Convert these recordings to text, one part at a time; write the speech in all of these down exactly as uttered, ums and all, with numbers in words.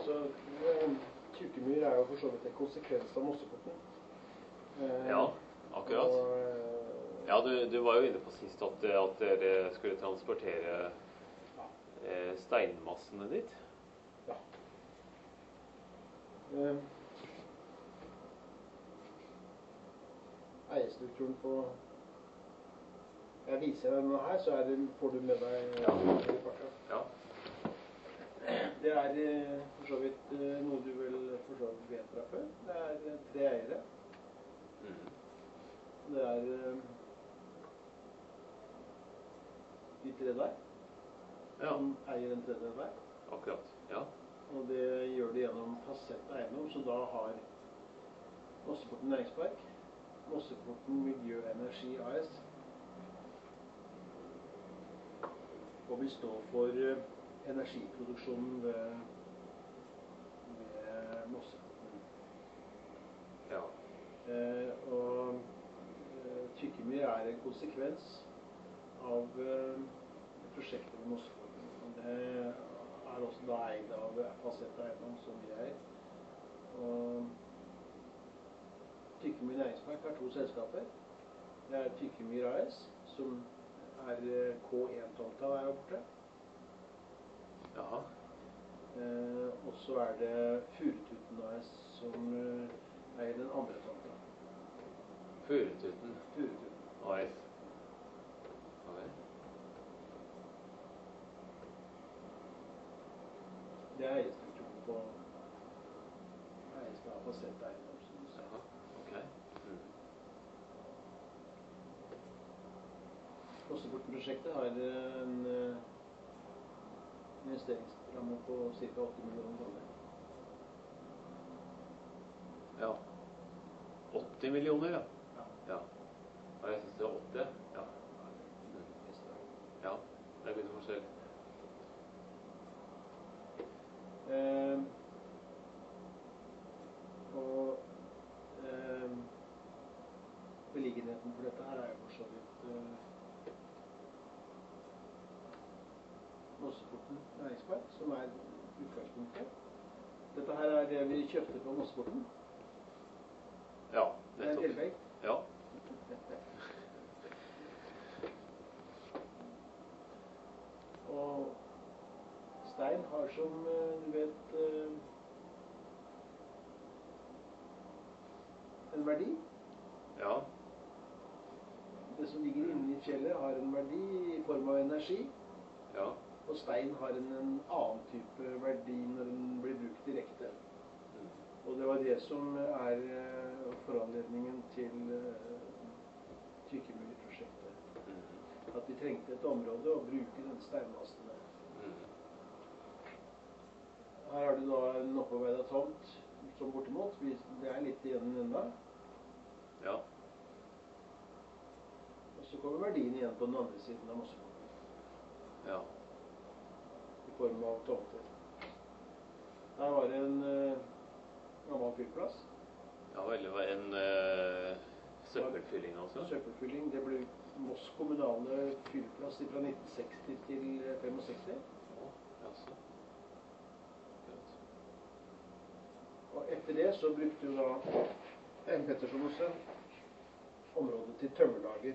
altså, Tjukkemyr er jo for så vidt en konsekvens av Mosseporten. Eh, Ja, akkurat. Og, eh, Ja, du, du var jo inne på sist at, at dere skulle transportere eh, steinmassene ditt. ja. Eh, eierstrukturen på... Jeg viser deg nå her, så er det, får du med deg Ja. kartet. Ja. Det er eh, for så vidt eh, noe du vel for så vidt vet fra før. Det er eh, tre eiere. Mm. Det er eh, de tre der, Ja, som eier en tredjedel der. akkurat. Ja. Og det gjør det gjennom Fasett eiendom, så da har Mosseporten Næringspark, Mosseporten Miljø og Energi A S, og vi står for eh, energiproduksjonen ved, ved Mosseporten. Ja. Eh, og eh, Tjukkemyr er en konsekvens av eh, prosjektet ved Mosseporten. Og det er også da eid av Fasett eiendom, som vi eier. Og Tjukkemyr Næringspark har to selskaper. Det er Tjukkemyr A S, som er K en-tomta der borte. Jaha. Eh, og så er det Furututen A S, som eh, eier den andre tomta. Furututen Furututen. A S. Okay. Det er eierstrukturen på eies av Fasett eiendom, som du ser. Jaha. Ok. Mm. Mosseporten-prosjektet har en uh, investeringsramme på ca. åtte millioner kroner. Ja. åtti millioner, ja. Ja. Ja. Og jeg synes det var åtte. Ja. Mm. Ja, det er litt forskjell. Eh, og eh, beliggenheten for dette her er jo for så vidt eh, Mosseporten Næringspark, som er utgangspunktet. Dette her er det vi kjøpte på Mosseporten. Ja, Det er en nettopp. tillegg. Ja. Og stein har som eh, du vet eh, en verdi. Ja. Det som ligger inne i fjellet har en verdi i form av energi. Ja. Og stein har en, en annen type verdi når den blir brukt direkte. Mm. Og det var det som er eh, foranledningen til eh, Tjukkemyr-prosjektet. Mm. At vi trengte et område å bruke den steinmassen der. Mm. Her har du da en opparbeidet tomt som bortimot. Vi- Det er litt igjen enda. Ja. Og så kommer verdien igjen på den andre siden av Mosseporten. Ja. I form av tomter. Her var det en uh, gammel fyllplass. Ja vel, det var en eh, søppelfylling også. Søppelfylling. Det ble Moss kommunale fyllplass fra nitten seksti til femogseksti. Å, jaså. Akkurat. Og etter det så brukte jo da M. Petterson og Sønn området til tømmerlager.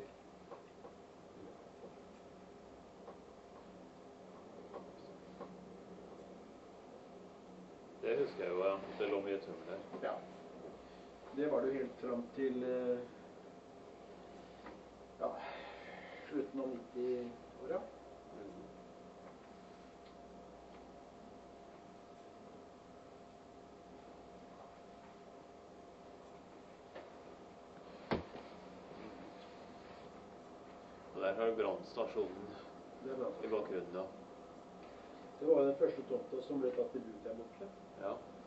Det husker jeg jo, ja. Det lå mye tømmer der. Ja. Det var det jo helt fram til eh, ja, slutten av nitti-åra. Mm. Og der har du brannstasjonen Det var i bakgrunnen, ja. Det var den første tomta som ble tatt i bruk der borte. Ja.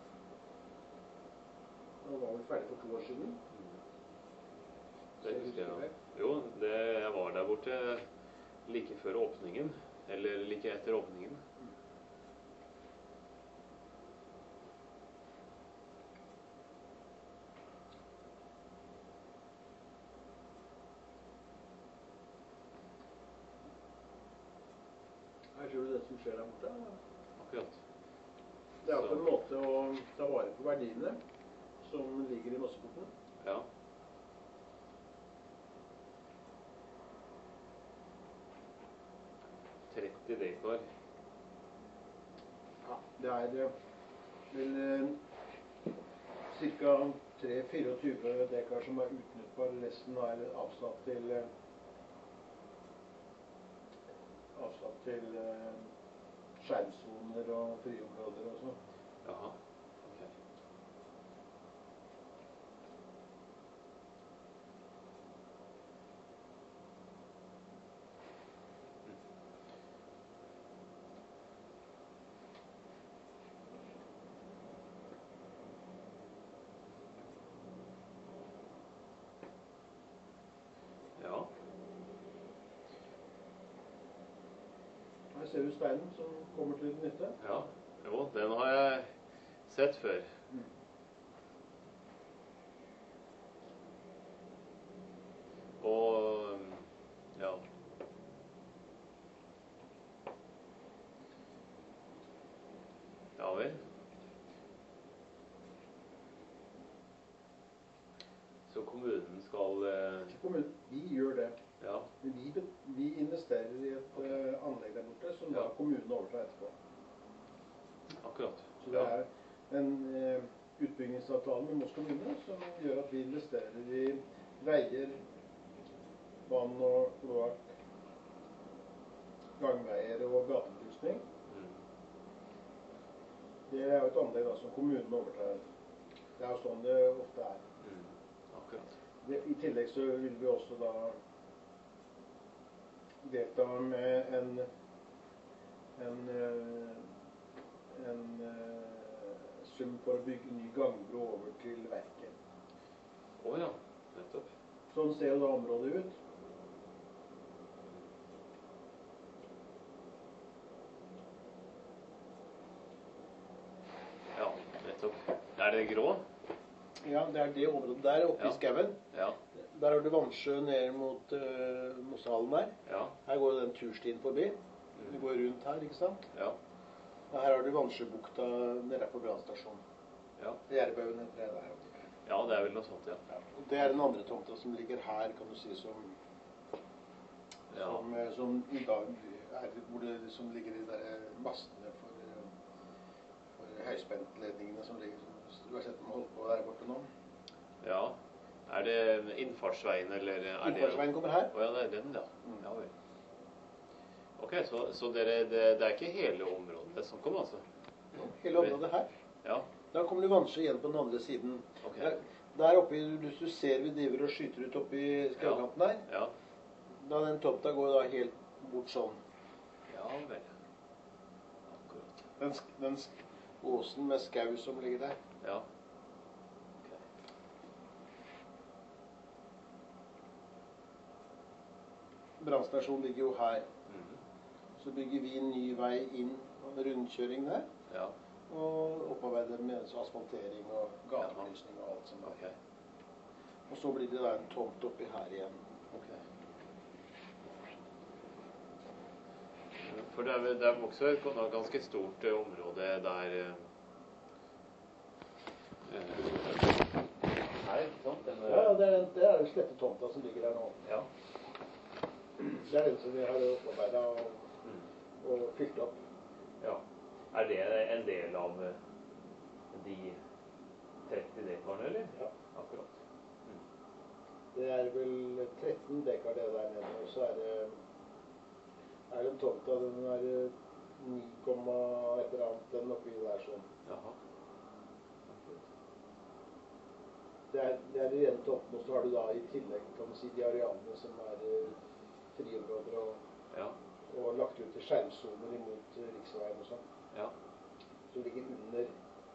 Den var vel ferdig for to år siden. Mm. Det husker jeg, ja. Jo, det, jeg var der borte like før åpningen, eller like etter åpningen. Her ser du det som skjer der borte. Akkurat. Det er Så- på en måte å ta vare på verdiene som ligger i Mosseporten. Ja. tretti dekar. Ja, det er eh, vel eh, ca. tre fireogtyve dekar som er utnyttbar. Resten er avsatt til eh, avsatt til eh, skjermsoner og friområder og sånn. Jaha. Ok. Ja. Her ser du steinen som kommer til nytte. Ja. Jo, den har jeg sett før. Mm. Og ja. Ja vel. Så kommunen skal eh, Ikke kommunen, vi gjør det. ja. Men Vi, be- vi investerer i et Ok. eh, anlegg der borte som Ja. da kommunen overtar etterpå. Akkurat. Så det er en eh, utbyggingsavtale med Moss kommune som gjør at vi investerer i veier, vann og kloakk, gangveier og gatebelysning. Mm. Det er jo et anlegg da som kommunen overtar. Det er jo sånn det ofte er. Mm. Akkurat. Det, I tillegg så vil vi også da delta med en en, eh, en eh, sum for å bygge ny gangbro over til verket. Å ja. Nettopp. Sånn ser jo da området ut. Ja, nettopp. Er det grå? Ja, det er det området der oppe Ja. i skauen. Ja. Der har du vannsjø ned mot uh, Mossehallen der. Ja. Her går jo den turstien forbi. Du Mm. går rundt her, ikke sant? Ja. Og her har du Vannsjøbukta nede på brannstasjonen. Ja. Gjerdebaugen heter det der. Ja, det er vel noe sånt, ja. Ja. Og det er den andre tomta som ligger her, kan du si, som, Ja. som, eh, som i dag er hvor det som ligger i de der mastene for, eh, for høyspentledningene som ligger, som du har sett dem holde på der borte nå. Ja. Er det innfartsveien, eller er det... Innfartsveien kommer her. Å ja, det er den, ja. Mm. Ja vel. Ok, så, så dere, det, det er ikke hele området det er snakk om, altså? Hele området her. Ja. Da kommer du Vannsjø igjen på den andre siden. Ok. Der, der oppe, i- hvis du ser vi driver og skyter ut oppe i skaukanten der, Ja. da den tomta går da helt bort sånn. Ja vel. Akkurat. Den, sk- den sk- åsen med skau som ligger der. Ja. Brannstasjonen ligger jo her. Mhm. Så bygger vi en ny vei inn, og en rundkjøring der, Ja. og opparbeide med asfaltering og gatebelysning og alt som er. Ok. Og så blir det da en tomt oppi her igjen. Ok. For det er, vel- det er også et gans- ganske stort eh, område der eh, eh, Her, ikke sant? Den, Ja, det er, det er den slette tomta som ligger her nå. ja. Det er den som vi har opparbeidet og, Mm. og fylt opp. Ja. Er det en del av eh, de tretti dekarene, eller? Ja. Akkurat. Det er vel tretten dekar det der nede, og så er det er den tomta, den er eh, ni komma et eller annet, den oppi der sånn. Jaha. Det er, det er de rene tomtene, og så har du da i tillegg, kan du si, de arealene som er eh, friområder og, Ja. og lagt ut til skjermsoner imot eh, riksveien og sånn, Ja. som ligger under,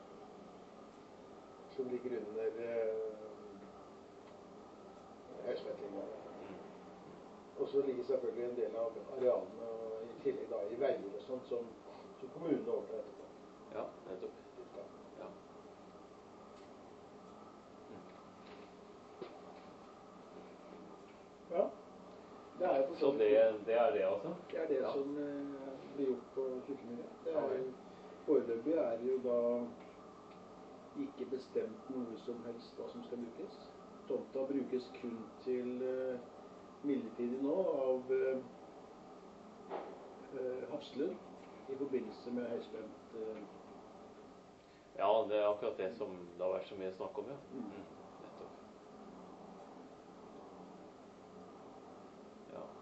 som ligger under eh, høyspentlinja. Mm. Og så ligger selvfølgelig en del av arealene i tillegg da i veier og sånt som, som kommunen overtar etterpå. Ja, nettopp. Ja. Ja. Ja, det er for Så det, det er det, altså? det er det Ja. som eh, blir gjort på Kirkemyra. Det er Ja, vel. foreløpig er det jo da ikke bestemt noe som helst hva som skal brukes. Tomta brukes kun til uh, midlertidig nå av uh, uh, Hafslund i forbindelse med høyspent. Uh. Ja, det er akkurat det som det har vært så mye snakk om, ja. Mm. Nettopp. Ja.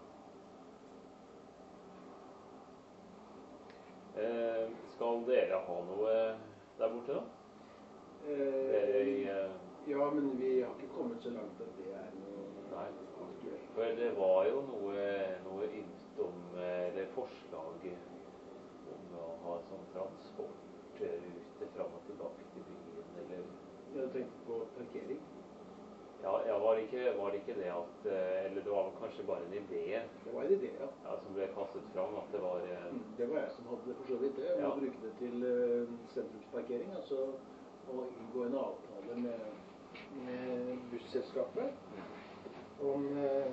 Eh, skal dere ha noe der borte da? Eh, i, uh... Ja, men vi har ikke kommet så langt at det er noe Nei. Aktuelt. For det var jo noe, noe ymst om det forslaget om å ha sånn transportrute fram og tilbake til byen, eller... Jeg tenkte på parkering. Ja, ja var, det ikke, var det ikke det at, eller det var kanskje bare en idé? Det var en idé, ja. Ja, som ble kastet fram, at det var... Mm, det var jeg som hadde for så vidt det, om ja. å bruke det til uh, sentrumsparkering, altså å inngå en avtale med, med busselskapet om, uh,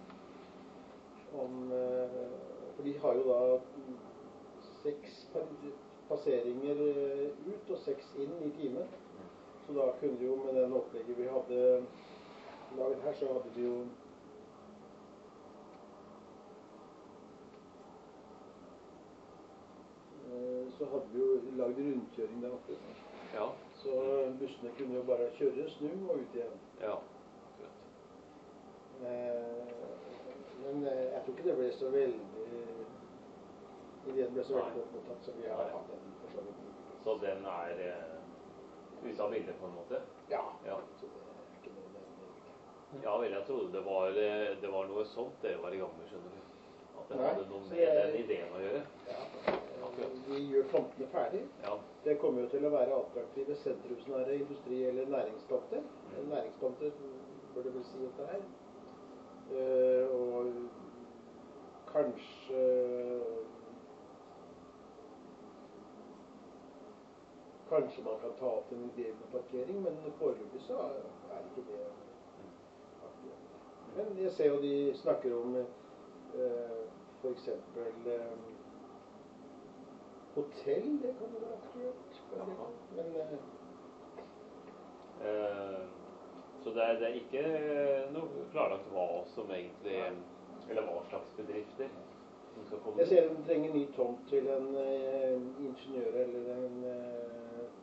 om uh, for de har jo da seks passeringer ut og seks inn i timen. Så da kunne jo med den opplegget vi hadde laget her, så hadde vi jo så hadde vi jo laget rundkjøring der oppe. Ja. Så bussene kunne jo bare kjøre, snu og ut igjen. Ja. Men jeg tror ikke det ble så veldig ideen ble så veldig godt mottatt, så vi har hatt den for så vidt. Så den er ut av bildet på en måte? Ja. Ja. Så det er ikke noe den. Ja, vel, jeg trodde det var, det var noe sånt dere var i gang med, skjønner du. At det Nei, hadde noe med jeg, den ideen å gjøre. Ja, vi gjør tomtene ferdig. Ja. Det kommer jo til å være attraktive sentrumsnære industri- eller næringstomter. Mm. Næringstomter bør det vel si at det er. Uh, og kanskje Kanskje man kan ta opp en idé med parkering, men foreløpig så er ikke det aktuelt. Men jeg ser jo de snakker om uh, for eksempel uh, hotell, det kan jo være aktuelt. Men, uh, uh, så det er, det er ikke noe klarlagt hva som egentlig, eller hva slags bedrifter som skal komme? Jeg ser de trenger ny tomt til en uh, ingeniør eller en uh,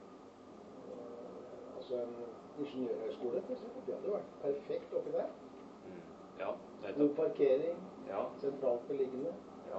altså en ingeniørhøyskole, for eksempel. Det hadde vært perfekt oppi der. Mm. Ja, det er god parkering, ja. Sentralt beliggende. Ja.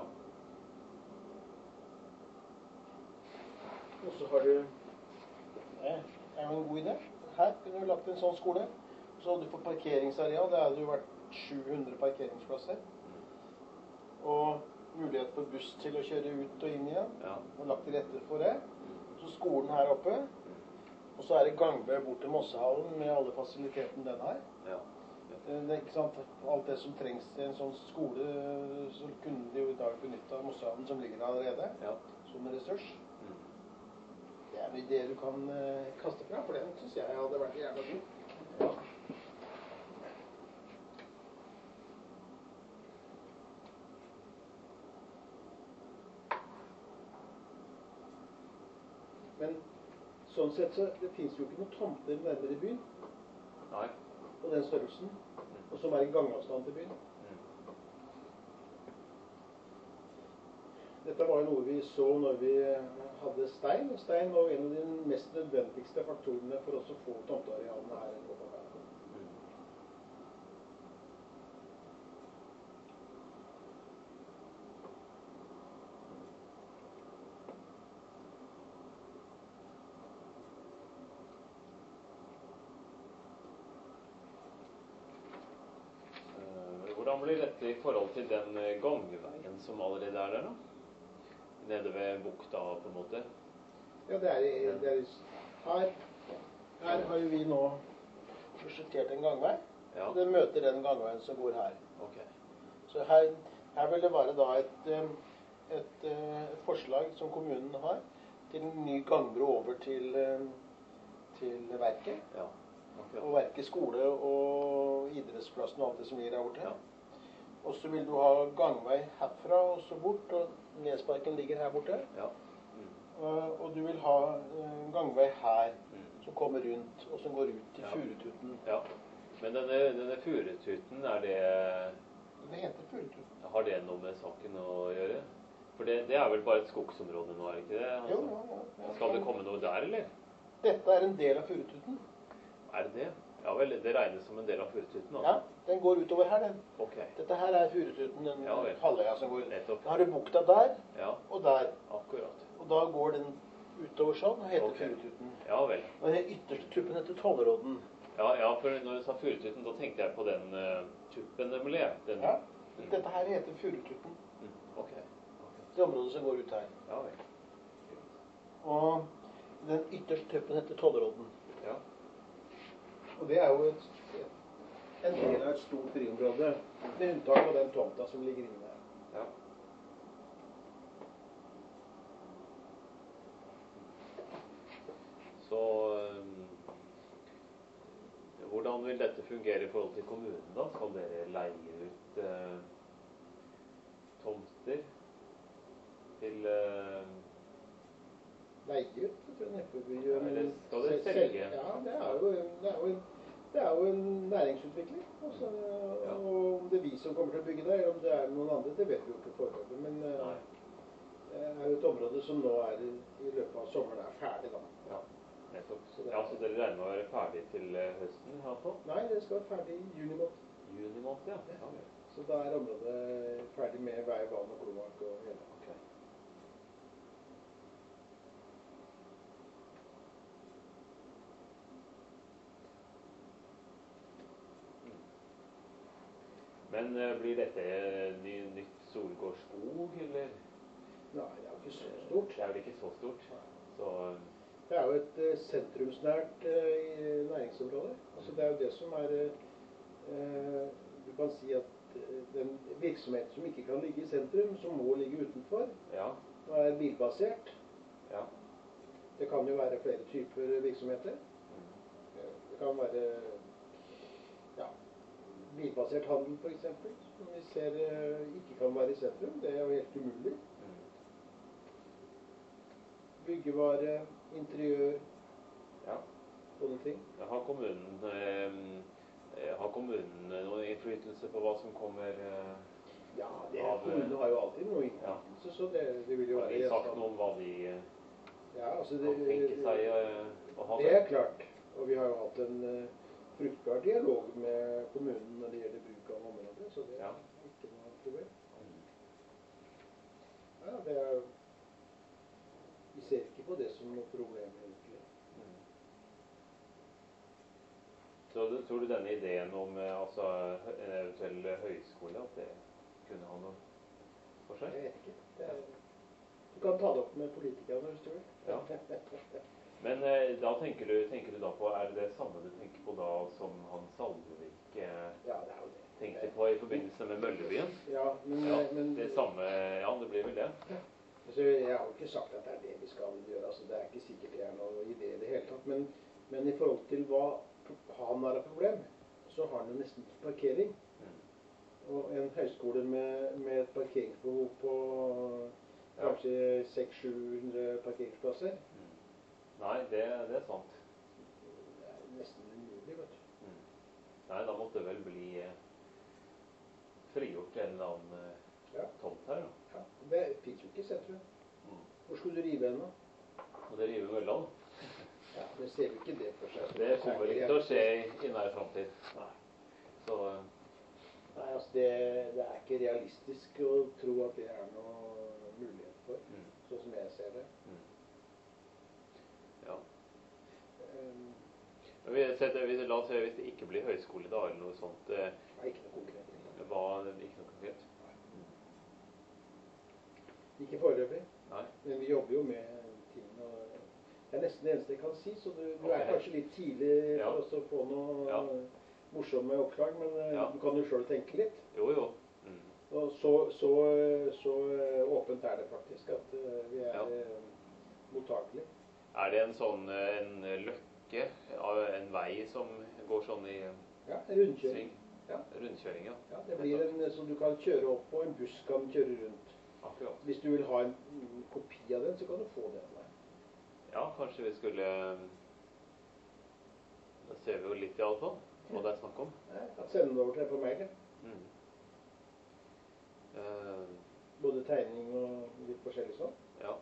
Og så har du det er jo en god idé. Her kunne du lagt en sånn skole. Så hadde du på parkeringsareal, det hadde jo vært sju hundre parkeringsplasser. Og mulighet for buss til å kjøre ut og inn igjen. Ja. Og lagt til rette for det. Så skolen her oppe. Og så er det gangvei bort til Mossehallen med alle fasilitetene den her. Ja. Det er ikke sant, alt det som trengs til en sånn skole, så kunne de jo i dag benytte av Mossehallen som ligger der allerede, ja. Som en ressurs. Mm. Det er en idé du kan uh, kaste fra, for den synes jeg hadde vært jævla god. Ja. Men sånn sett så det finnes jo ikke noen tomter nærmere byen. Nei. På den størrelsen. Mm. Og som er i gangavstand til byen. Mm. Dette var jo noe vi så når vi hadde stein. Stein var jo en av de mest nødvendigste faktorene for oss å få tomtearealene her på Bærum. Hvordan blir dette i forhold til den gangveien som allerede er der da? Nede ved bukta på en måte? Ja, det er, det er her, her har vi nå prosjektert en gangvei. Ja. Den møter den gangveien som går her. Okay. Så her, her vil det være da et, et, et, et forslag som kommunen har til en ny gangbro over til, til verket. Ja. Okay. Og verket skole og idrettsplassen og alt det som ligger der borte. Ja. Og så vil du ha gangvei herfra og så bort, og Nesparken ligger her borte. Ja. Mm. Uh, og du vil ha uh, gangvei her, Mm. som kommer rundt, og som går ut til Ja. Furututen. Ja. Men denne, denne Furututen, er det... Det heter Furututen. Har det noe med saken å gjøre? For det, det er vel bare et skogsområde nå, er det ikke det? Altså, Jo, ja, ja, ja. Skal det komme noe der, eller? Dette er en del av Furututen. Er det det? Ja vel, det regnes som en del av Furututen, altså. Ja, den går utover her, den. Ok. Dette her er Furututen, den Ja, vel. halvøya som går. Nettopp. Da har du bukta der, Ja, og der. akkurat. Og da går den utover sånn, og heter Ok. Furututen. Ja vel. Og den ytterste tuppen heter Tollerodden. Ja, ja, for når du sa Furututen, da tenkte jeg på den uh, tuppen nemlig. Den, Ja, mm. dette her heter Furututen. Mm, ok. Ok. Det området som går ut her. Ja vel. Og den ytterste tuppen heter Tollerodden. Ja. Og det er jo et, en del av et stort friområde, med unntak av den tomta som ligger inne her. Ja. Så um, hvordan vil dette fungere i forhold til kommunen da? Skal dere leie ut uh, tomter til uh, Leie ut, det tror jeg neppe vi gjør. Ja, eller skal det Sel- selge? Ja, det er jo, det er jo, en, det er jo en næringsutvikling. Altså, Ja. Og om det er vi som kommer til å bygge det, eller om det er noen andre, det vet vi jo ikke foreløpig. Men eh, Nei. det er jo et område som nå er i, i løpet av sommeren er ferdig da. Ja, nettopp. Så det- Ja, så dere regner med å være ferdig til uh, høsten, i hvert fall? Nei, det skal være ferdig i juni måned. Juni måned, ja. Ja, vel. Så da er området ferdig med vei, vann og kloakk og hele. Ok. Men uh, blir dette uh, ny, nytt Solgård skog, eller? Nei, det er jo ikke så stort. Det er vel ikke så stort. Så, uh, Det er jo et eh, sentrumsnært eh, næringsområde. Altså det er jo det som er eh, Du kan si at eh, den virksomhet som ikke kan ligge i sentrum, som må ligge utenfor, ja, og er bilbasert. ja. Det kan jo være flere typer virksomheter. Mm. Det kan være ja, bilbasert handel f.eks., som vi ser eh, ikke kan være i sentrum. Det er jo helt umulig. Mm. Byggevare, interiør, Ja. sånne ting. Har kommunen, eh, har kommunen noen innflytelse på hva som kommer eh, Ja, det, av, kommunene har jo alltid noe innflytelse, så det, det vil jo Har være de sagt gjenstand- noe om hva de eh, Ja, altså det, kan tenke seg eh, å ha? det er klart. Og vi har jo hatt en uh, fruktbar dialog med kommunen når det gjelder bruk av området, så det Ja. er ikke noe problem. Mm. Ja, det er, vi ser ikke på det som noe problem egentlig. Mm. Så du, tror du denne ideen om eh, altså, en eventuell høyskole, at det kunne ha noe for Jeg seg? vet ikke. Det er, du kan ta det opp med politikerne hvis du vil. Ja. Men eh, da tenker du, tenker du da på, er det det samme du tenker på da som han Salvevik eh, Ja, det er jo det. tenkte på i forbindelse med Møllebyen? Ja, men, Ja, men det samme, ja, det blir vel det. altså, jeg har jo ikke sagt at det er det vi skal gjøre. Altså, det er ikke sikkert det er noe idé i det hele tatt. Men, men i forhold til hva han har av problem, så har han jo nesten ikke parkering. Mm. Og en høyskole med, med et parkeringsbehov på Ja. kanskje seks til sju hundre parkeringsplasser, Mm. Nei, det, det er sant. det er nesten umulig, vet du. Mm. Nei, da måtte det vel bli eh, frigjort en eller annen eh, Ja. tomt her, da. Ja, det finnes jo ikke i sentrum. Mm. Hvor skulle du rive henne? Og det river Mølland. Ja, det ser jo ikke det for seg. Det kommer ikke til å skje i, i nær framtid. Nei. Så eh, Nei, altså det, det er ikke realistisk å tro at det er noe mulighet for, mm. sånn som jeg ser det. Mm. Ja. Um, Men vi setter, vi, la oss se hvis det ikke blir høyskole da, eller noe sånt. Eh, det er ikke noe konkret. hva, ikke noe konkret? Ikke foreløpig, Nei. men vi jobber jo med ting. Og det er nesten det eneste jeg kan si, så du, du Ok. er kanskje litt tidlig Ja. for oss å få noe Ja. morsomme oppslag, men eh, Ja. du kan jo selv tenke litt. Jo, jo. Mm. Og så, så, så eh, åpent er det faktisk at eh, vi er Ja. eh, mottakelige. Er det en sånn eh, en løkke av en vei som går sånn i Ja, rundkjøring. sving? Ja. Rundkjøring, ja. Ja, det blir en som du kan kjøre opp på, en buss kan kjøre rundt. Akkurat. Hvis du vil ha en mm, kopi av den, så kan du få det av meg. Ja, kanskje vi skulle Da ser vi jo litt i alle fall hva det er snakk om. Jeg kan sende den over til deg på mail. Mm. Eh, Både tegning og litt forskjellig sånn. ja.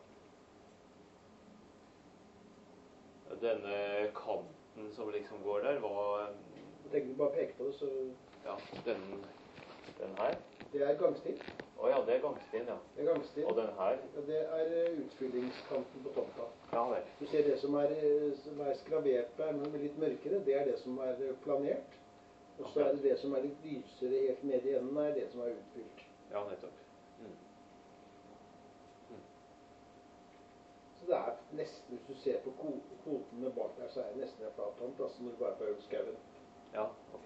Denne kanten som liksom går der, var Jeg tenker du bare peker på det, så Ja, den, den her. det er gangstil. Å ja, det er gangstien, ja. Det er gangstil. Og den her. Ja, det er eh, utfyllingskanten på tomta. Ja vel. Du ser det som er, eh, som er skravert på ermen med litt mørkere, det er det som er eh, planert. Og så er det det som er litt lysere helt nede i enden, er det som er utfylt. Ja, nettopp. Mm. Så det er nesten, hvis du ser på kvotene bak der, så er det nesten en flat tomt, altså når du bare får ut skauen. Ja, ok.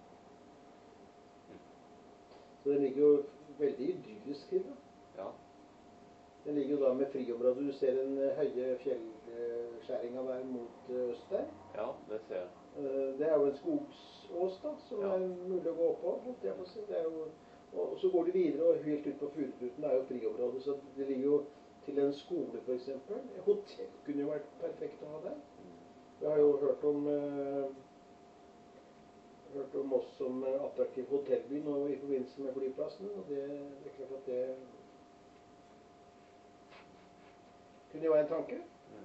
Så den ligger jo veldig idyllisk til, da. Ja. Den ligger jo da med friområdet. Du ser den eh, høye fjellskjæringa der mot eh, øst der. Ja, det ser jeg. Eh, Det er jo en skogsås da, som Ja. er mulig å gå på, holdt jeg på å si. Det er jo, og så går de videre og helt ut på Furututen, det er jo friområdet, så det ligger jo til en skole for eksempel. Et hotell kunne jo vært perfekt å ha der. Jeg har jo hørt om, eh, hørt om oss som eh, attraktiv hotellby nå i forbindelse med flyplassen, og det, det er klart at det kunne jo være en tanke. Mm.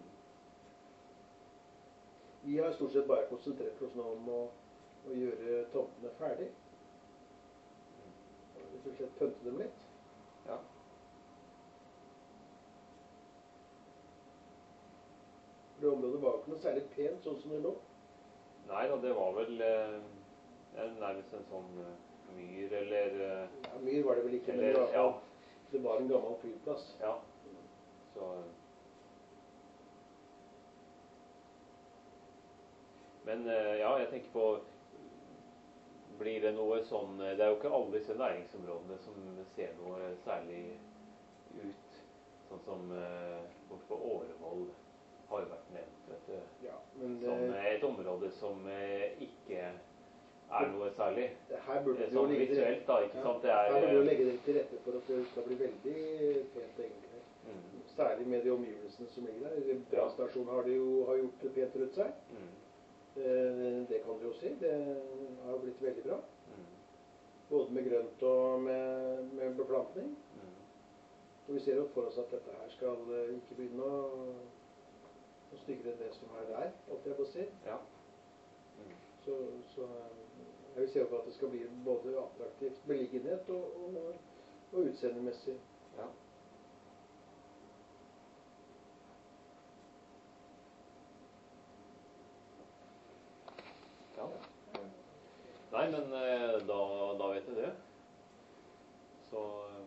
Vi har stort sett bare konsentrert oss nå om å, å gjøre tomtene ferdig. Og rett og slett pønte dem litt. Ja. Det området var ikke noe særlig pent sånn som det lå. Nei da, det var vel eh, nærmest en sånn eh, myr eller eh, Ja, myr var det vel ikke, men Eller, i hvert fall, ja. det var en gammel flyplass. Ja. Så Men eh, ja, jeg tenker på Blir det noe sånn Det er jo ikke alle disse næringsområdene som ser noe særlig ut, sånn som eh, borte på Årevoll har vært nevnt, vet du. Ja, men Som eh, et område som eh, ikke er noe særlig. her burde du jo Sånn legge til visuelt, da, ikke ja, sant? Det her burde du jo er legge det til rette for at det skal bli veldig pent egentlig. mm, Særlig med de omgivelsene som ligger der. Brannstasjonen har de jo har gjort det pent rundt seg. mm, Eh, Det kan du jo si. Det har blitt veldig bra. mm, Både med grønt og med, med beplantning. mm. Og vi ser jo for oss at dette her skal eh, ikke begynne å, å styggere enn det som er der, holdt jeg på å si. Ja. Mm. Så, så eh, jeg vil se på at det skal bli både attraktivt beliggenhet og, og, og utseendemessig. Ja. Ja. Nei, men eh, da, da vet jeg det. Så eh,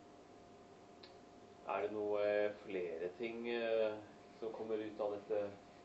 er det noe eh, flere ting eh, som kommer ut av dette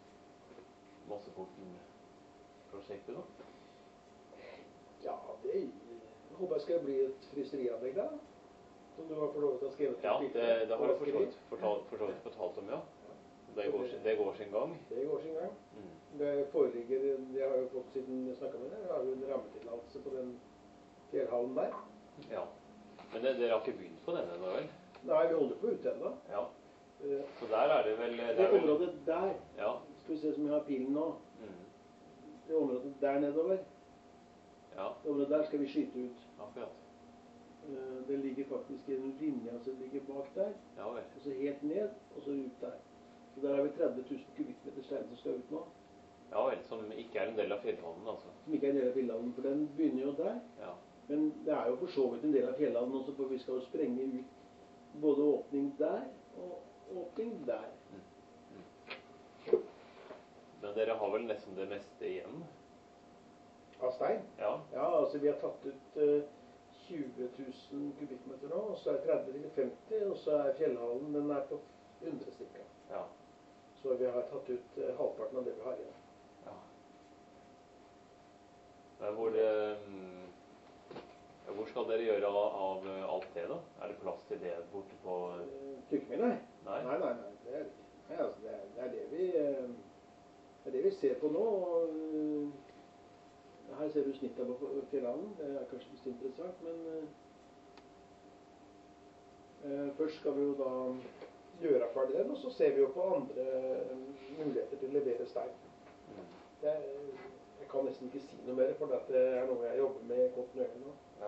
Mosseporten-prosjektet nå? Ja, det jeg håper jeg skal bli et fryserianlegg da. Som du har fått lov til å skrive til. Ja, det, det har jeg for så vidt fortalt, for så vidt fortalt om, ja. Det går, sin- det går sin gang. Det går sin gang. Mm. Det foreligger, jeg har jo fått siden jeg snakket med deg, jeg har jo en rammetillatelse på den fjellhallen der. Ja. Men det, dere har ikke begynt på denne nå, vel? Nei, vi holder på ute enda. Ja. Eh, Så der er det vel det Det er vel, området der, Ja. skal vi se som jeg har pilen nå, Mm. det området der nedover, Ja, det området der skal vi skyte ut. akkurat. Eh, Det ligger faktisk i en linje som ligger bak der, Ja vel. og så helt ned, og så ut der. Så der har vi tretti tusen kubikkmeter stein som skal ut nå, Ja vel, som ikke er en del av fjellhallen, altså. som ikke er en del av fjellhallen, for den begynner jo der. Ja. Men det er jo for så vidt en del av fjellhallen også, for vi skal jo sprenge ut både åpning der og åpning der. Men dere har vel nesten det meste igjen? Av stein? Ja. Ja, altså vi har tatt ut eh, tjue tusen kubikkmeter nå, og så er tretti til femti, og så er fjellhallen, den er på hundre stykker. Ja. Så vi har tatt ut eh, halvparten av det vi har igjen. Ja. Men hvor, eh, ja, hvor skal dere gjøre av, av alt det, da? Er det plass til det borte på Eh, Tykkemyr, nei. Nei? Nei, nei, nei, det er det ikke. Nei, altså, det, er, det er det vi eh, det er det vi ser på nå. Og, eh, her ser du snittet på fjellhallen. Det er kanskje ikke så interessant, men eh, Eh, først skal vi jo da gjøre ferdig den, og så ser vi jo på andre muligheter til å levere stein. Det er, jeg kan nesten ikke si noe mer, for det er noe jeg jobber med kontinuerlig nå. Ja.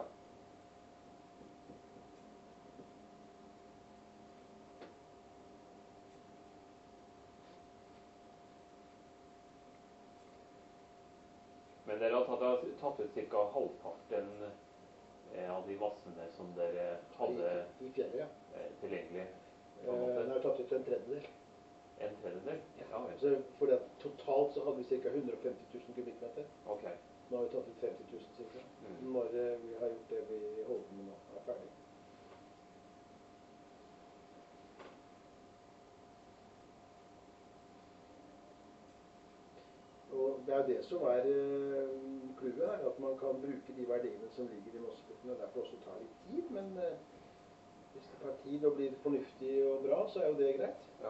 Men dere har tatt, tatt ut cirka halvparten av de massene som dere hadde I, i fjellet, ja. tilgjengelig? Eh, den har tatt ut en tredjedel. En tredjedel? Ja, altså, fordi at totalt så hadde vi cirka hundre og femti tusen kubikkmeter. Ok. Nå har vi tatt ut femti tusen cirka. Mm. Når vi har gjort det vi holder på med nå, er ferdig. Og det er det som er clouet her, at man kan bruke de verdiene som ligger i Mosseputten, og derfor også ta litt tid, men uh, hvis det tar tid og blir fornuftig og bra, så er jo det greit. Ja.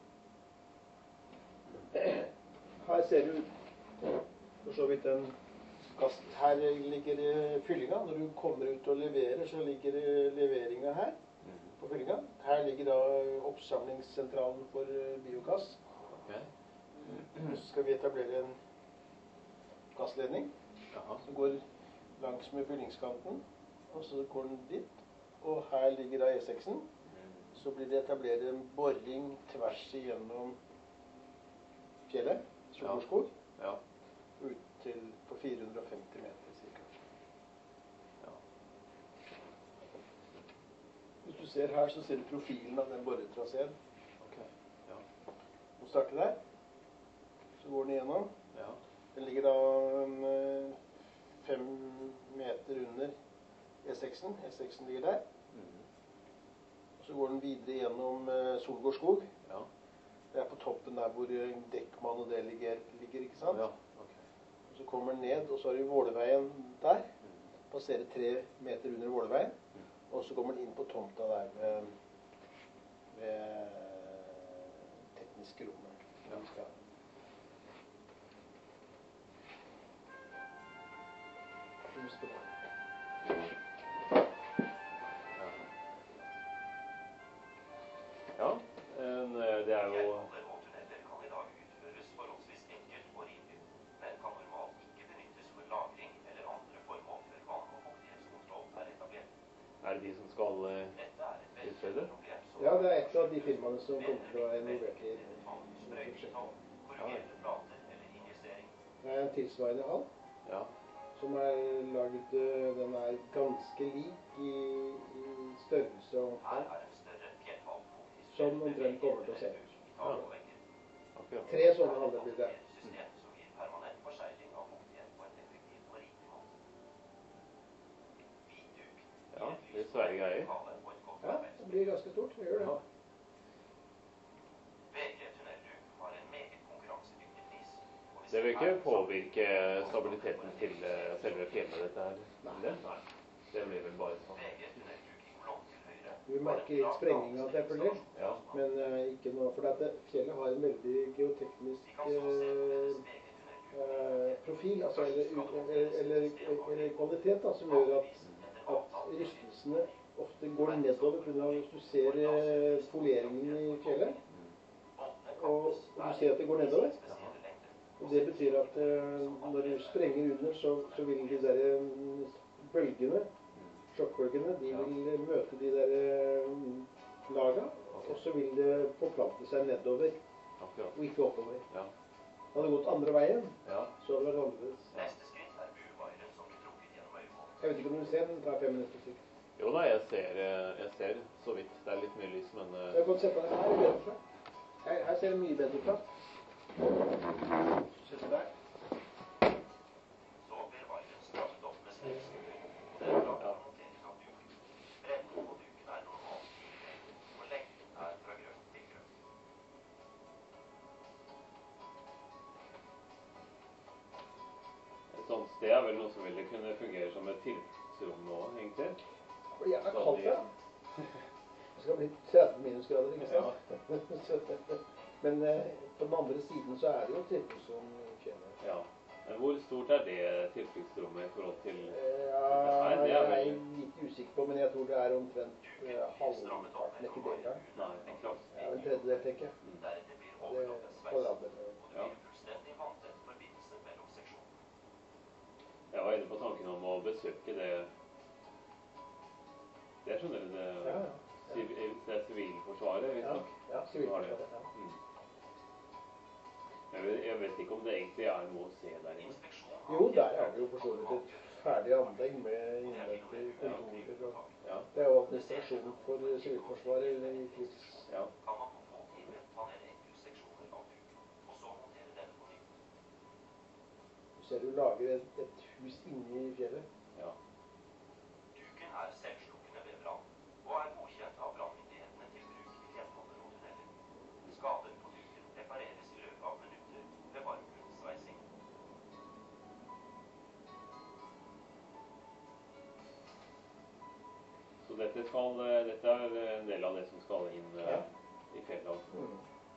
Her ser du for så vidt en kast. Her ligger fyllinga. Når du kommer ut og leverer, så ligger leveringa her på fyllinga. Her ligger da oppsamlingssentralen for biogass. Okay. Så skal vi etablere en gassledning som går langs med fyllingskanten, og så går den dit, og her ligger da E seksen. Så blir det etablert en boring tvers igjennom fjellet, Solgårdskog, ja. Ut til på fire hundre og femti meter cirka. Ja. Hvis du ser her, så ser du profilen av den boretraseen. Okay. Ja. Den starter der. Så går den igjennom. Ja. Den ligger da en, fem meter under E seksen. E seksen ligger der. Mm. Og så går den videre gjennom uh, Solgårdskog. Ja. Det er på toppen der hvor Dekkmann og det ligger, ligger ikke sant? Ja. Okay. Og så kommer den ned, og så har du Våleveien der. Mm. Passerer tre meter under Våleveien. Mm. Og så kommer den inn på tomta der ved, ved tekniske rommet. Ja. Ja, en, det er jo Er det de som skal uh, utrede? Ja, det er et av de firmaene som kommer til å være involvert i prosjektet. Ja. Det er en tilsvarende hall. Ja. Som er laget, den er ganske lik i, i størrelse og omfang, som omtrent kommer til å se ut. Ja. Akkurat. Tre sånne haller blir det. Ja, det er svære greier. Ja, det blir ganske stort, det gjør det. Ja. Det vil ikke påvirke stabiliteten til selve fjellet, dette her? Nei. Nei. Det blir vel bare sånn. Du merker litt sprenging av det, ja. Men uh, ikke noe, for dette fjellet har en veldig geoteknisk uh, uh, profil, altså, eller, eller, eller kvalitet, da, som gjør at, at rystelsene ofte går nedover, på grunn av hvis du ser uh, poleringen i fjellet, og, og du ser at det går nedover. Og det betyr at uh, når du sprenger under, så, så vil de der um, bølgene, sjokkbølgene, de vil møte de der um, laga, og så vil det forplante seg nedover, Akkurat. Og ikke oppover. Ja. Hadde det gått andre veien, ja. Så hadde det vært annerledes. Jeg vet ikke om du ser den, tar fem minutter sikkert. Jo da, jeg ser, jeg ser så vidt. Det er litt mye lys, men... Uh... Jeg kan sette deg her i bedre fra. Her, her ser det mye bedre fra. Sett der. Ja. Et sånt sted er vel noe som ville kunne fungere som et tilfluktsrom nå, egentlig? Det blir gjerne kaldt, ja. Det skal bli tretti minusgrader, ikke sant? Ja. Men eh, på den andre siden så er det jo tilfluktsrom i fjellet. Ja. Men hvor stort er det tilfluktsrommet i forhold til Ja, Nei, det er jeg vel- er litt usikker på, men jeg tror det er omtrent eh, halvparten, ikke det engang. Nei, en klasse. Ja, en tredjedel, tenker jeg. Mm. Det er kvadratmeter. Ja. Jeg var inne på tanken om å besøke det. Det skjønner du, det, Ja, ja. siv- det er Sivilforsvaret, hvis Ja, nok. ja, som har det. sivilforsvaret, ja. Mm. Jeg vet, jeg vet ikke om det egentlig er noe å se der inne. Jo, der har vi jo for så vidt et ferdig anlegg med innvendige kontorer. Og Ja, det er jo administrasjonen for Sivilforsvaret i krigs... ja. Du ser du lager et, et hus inne i fjellet. Ja. Duken er selvslukkende ved brann, og er godkjent av brannmyndighetene til bruk i fjellhammer og tunneler. Skader på duken repareres i løpet av minutter ved varmgrunnsveising. Så dette, skal, dette er en del av det som skal inn eh, Ja. i fjellet. Mm.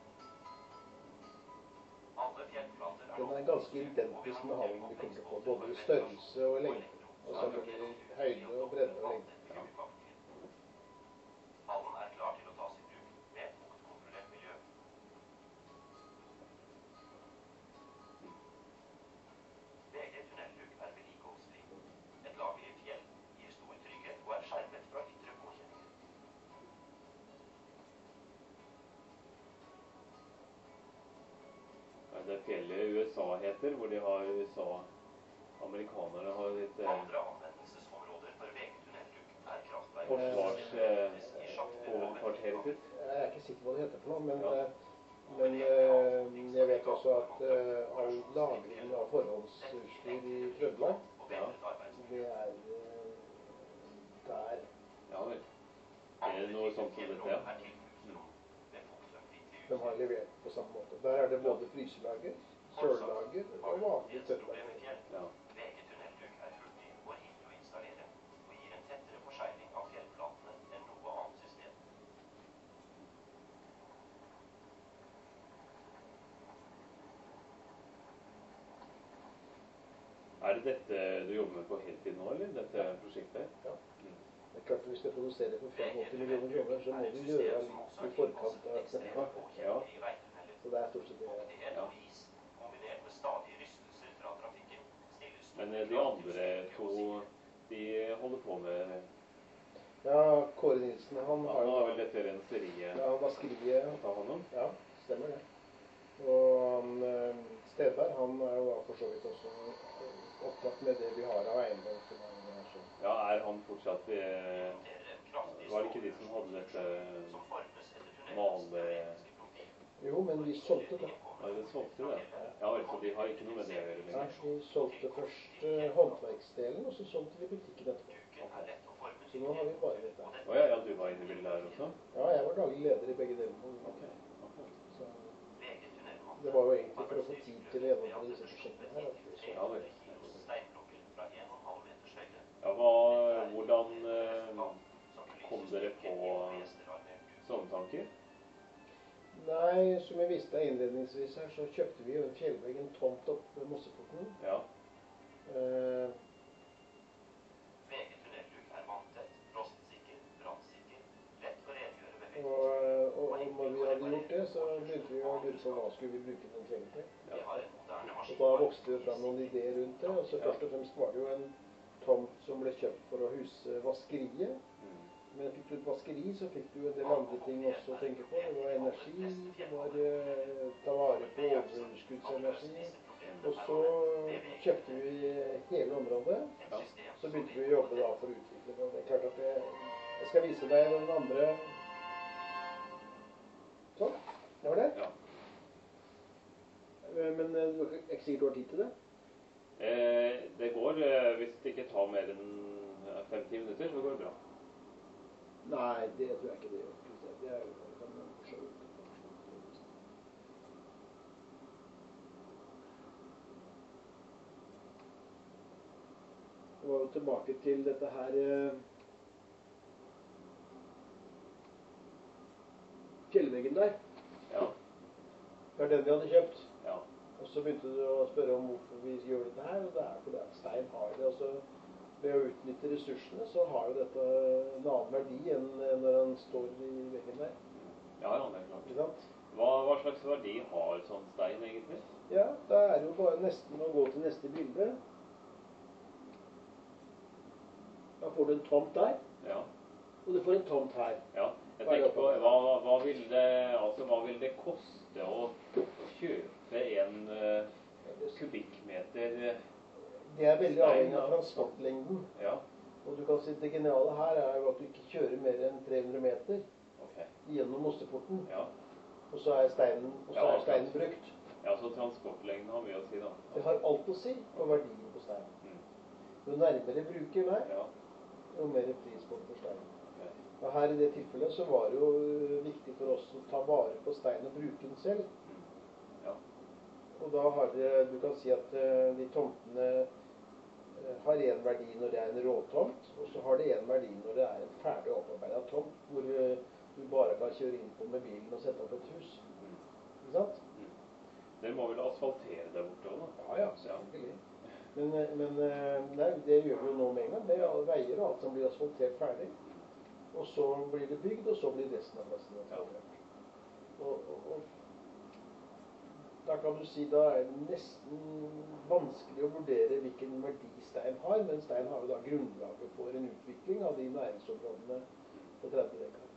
Alle fjellflater er Den er ganske identisk med hallen vi kommer til å få, både i størrelse og lengde. Og så blir det høyde og bredde og lengde. Ja. Hallen er klar til å tas i bruk med et fuktkontrollert miljø. V G tunnelluk er vedlikeholdsfri. Et lager i fjell gir stor trygghet og er skjermet fra ytre påkjenninger. Ja, det fjellet U S A heter, hvor de har U S A. Amerikanerne har litt eh, Andre anvendelsesområder for V G tunnelluk er kraftverk. forsvarshovedkvarteret sitt. Jeg er ikke sikker på hva det heter for noe, men, Ja. eh, men eh, jeg vet også at eh, all lagringen av forhåndsutstyr i Trøndelag, Ja, det er eh, der. ja vel. Er det noe sånt som dette, ja? De har levert på samme måte. Der er det både fryselager, søllager og vanlig tørrlager. Ja. V G tunnelluk er hurtig og rimelig å installere, og gir en tettere forsegling av fjellflatene enn noe annet system. Er det dette du jobber med på heltid nå, eller? Dette prosjektet? Ja. Mm. Det er klart at hvis du produserer for femogåtti millioner kroner, så må du gjøre litt i forkant av Ja. Så det er stort sett det. Ja. Kombinert med stadige rystelser fra trafikken, stilles Men eh, de andre to, de holder på med... Ja, Kåre Nilsen, han Han har jo... har vel dette renseriet Ja, vaskeriet. å ta hånd om? Ja, stemmer det. Og han, eh, Stedberg, han er jo da for så vidt også opptatt med det vi har av eiendom. som er så. Ja, er han fortsatt... Eh, var det ikke de som hadde dette male... Jo, men vi solgte det. Ja, de solgte det? Ja, vel, så de har ikke noe med det å gjøre Nei, lenger. vi solgte først eh, håndverksdelen, og så solgte vi butikken etterpå. Så nå har vi bare dette. Åja, ja, du var inne i bildet der også? Ja, jeg var daglig leder i begge delene. Ok, ok. Så det var jo egentlig for å få tid til å gjennomføre disse prosjektene her. At vi så. Ja, vel. Ja, hva, hvordan eh, kom dere på sånne tanker? Nei, som jeg viste deg innledningsvis her, så kjøpte vi jo en fjellvegg, en tomt opp ved Mosseporten. Ja. Eh, V G tunnelluk er vanntett, rostsikker, brannsikker, lett å rengjøre ved og, og, og når vi hadde gjort det, så begynte vi å lure på hva skulle vi bruke den kvelden til. Vi har en moderne Og maskin. da vokste det fram noen ideer rundt det, og så først og fremst var det jo en tomt som ble kjøpt for å huse vaskeriet. Mm. Men fikk du et vaskeri, så fikk du en del andre ting også å tenke på. Det var energi, det var eh, ta vare på overskuddsenergi. Og så kjøpte vi hele området, Ja. så begynte vi å jobbe da for å utvikle det. Og det er klart at det, jeg skal vise deg den andre. Sånn, det var det. Ja. Eh, Men eh, du er ikke sikkert du har tid til det? Eh, det går, eh, hvis det ikke tar mer enn fem-ti minutter, så går det bra. Nei, det tror jeg ikke det gjør. Det er jo det kan man for så vidt. Det var jo tilbake til dette her eh, fjellveggen der. Ja. Det er den vi hadde kjøpt. Ja. Og så begynte du å spørre om hvorfor vi gjør dette her, og det er fordi at stein har det. Altså, ved å utnytte ressursene så har jo dette en annen verdi enn når den står i veggen der. Ja, ja, det er klart. Ikke sant? Hva, hva slags verdi har sånn stein egentlig? Ja, da er det jo bare nesten å gå til neste bilde. Da får du en tomt der, Ja. og du får en tomt her. Ja, jeg tenker på, hva, hva, vil det, altså, hva vil det koste å kjøpe en uh, kubikkmeter? Det er veldig stein, avhengig av da? transportlengden. Ja, Og du kan si det geniale her er jo at du ikke kjører mer enn tre hundre meter ok. gjennom Mosseporten, Ja, og så er steinen, og så Ja, er steinen brukt. ja, så transportlengden har mye å si da. Det har alt å si på verdien på steinen. Mm. Jo nærmere bruker er, Ja, jo mer pris på den for steinen. ok. Og her i det tilfellet så var det jo viktig for oss å ta vare på steinen og bruke den selv. Mm. Ja, Og da har det, du kan si at eh, de tomtene eh, har en verdi når det er en råtomt, og så har det en verdi når det er en ferdig opparbeidet tomt, hvor eh, du bare kan kjøre inn på med bilen og sette opp et hus. mm. Ikke sant? Mm. Dere må vel asfaltere der borte også da? Ja, ja, selvfølgelig. Men, eh, men eh, nei, det gjør vi jo nå med en gang. Det er alle veier og alt som blir asfaltert ferdig. Og så blir det bygd, og så blir resten av plassen asfaltert. Og, og, og da kan du si da er det nesten vanskelig å vurdere hvilken verdi stein har, men stein har jo da grunnlaget for en utvikling av de næringsområdene på tretti dekar.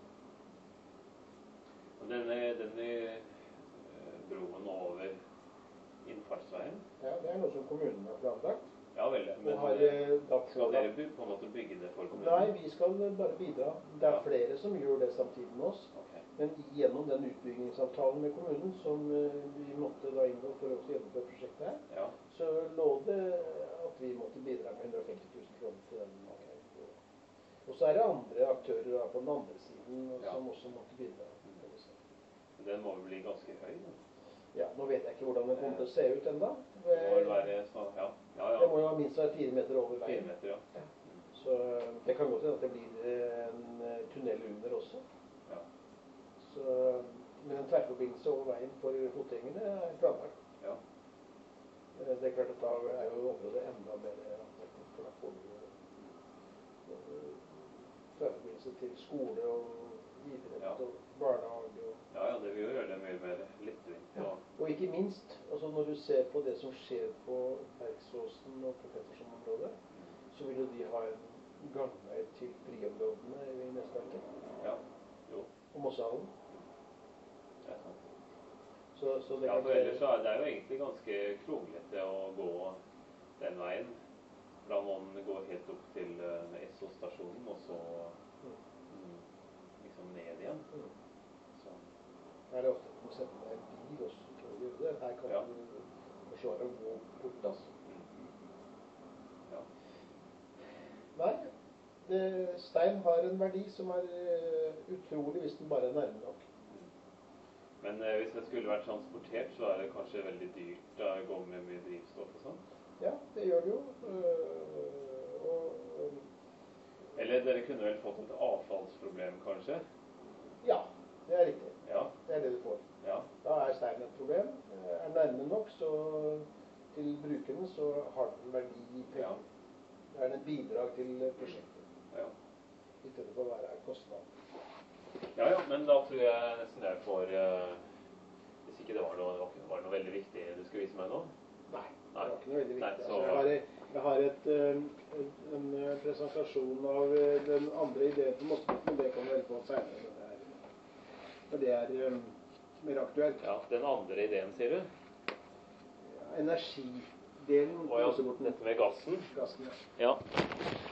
Og denne, denne eh, broen over innfartsveien? Ja, det er noe som kommunen har planlagt. Ja vel, men Og har, eh, da skal pålagt- dere by- på en måte bygge det for kommunen? Nei, vi skal bare bidra. Det er Ja. flere som gjør det samtidig med oss. Ok. Men gjennom den utbyggingsavtalen med kommunen som eh, vi måtte da inngå for å gjennomføre prosjektet her, Ja, så lå det at vi måtte bidra med hundre og femti tusen kroner til den. Og så er det andre aktører da, på den andre siden Ja. som også måtte bidra. men den må vel bli ganske høy da? Ja, nå vet jeg ikke hvordan den kommer til å se ut enda. Det må vel være sånn, ja, ja, Det må ja, jo ha minst være fire meter over fire veien. meter, ja. Så det kan godt hende at det blir en eh, tunnel under også. Ja, Så, men en tverrforbindelse over veien for fotgjengerne er planlagt. ja, Eh, Det er klart at da er jo området enda mer attraktivt, for da får du jo eh, tverrforbindelse til skole og idrett Ja. og barnehage. Og, ja, ja, det vil jo gjøre det mye mer lettvint. Og, og ikke minst, altså når du ser på det som skjer på Bergsåsen og på Petterson-området, så vil jo de ha en gangvei til friområdene i Nesverket ja, jo, og Mossehallen. det er sant. Så, så det Ja, kan for ellers så er det jo egentlig ganske kronglete å gå den veien. Fra man går helt opp til uh, Esso-stasjonen, og så mm, liksom ned igjen. Mm. Så, Her er det ofte at du må sette deg i en bil også for å gjøre det. Her kan Ja. du forsvare å gå bort, altså. mm. Ja, Nei, det, stein har en verdi som er eh, utrolig hvis den bare er nærme nok. men uh, hvis det skulle vært transportert, så er det kanskje veldig dyrt da, å gå med mye drivstoff og sånn. Ja, det gjør det jo. øh, og, øh, Eller dere kunne vel fått et avfallsproblem, kanskje? ja, det er riktig. Ja, Det er det du får. ja, Da er stein et problem. Er nærme nok så til brukerne, så har den verdi i ja, penger. Da er det et bidrag til prosjektet, ja. i stedet for å være en kostnad. Ja, ja, men da tror jeg nesten jeg får uh, hvis ikke det var noe, var det noe veldig viktig du skulle vise meg nå? Nei, det Nei. var ikke noe veldig Nei, viktig. så- Altså, jeg har, jeg har et, øh, en øh, presentasjon av øh, den andre ideen på Mosseporten, men det kommer vel på senere når det er, når det er øh, mer aktuelt. Ja, den andre ideen, sier du? Energidelen på Og ja, Mosseporten. dette med gassen. Gassen, ja. Ja.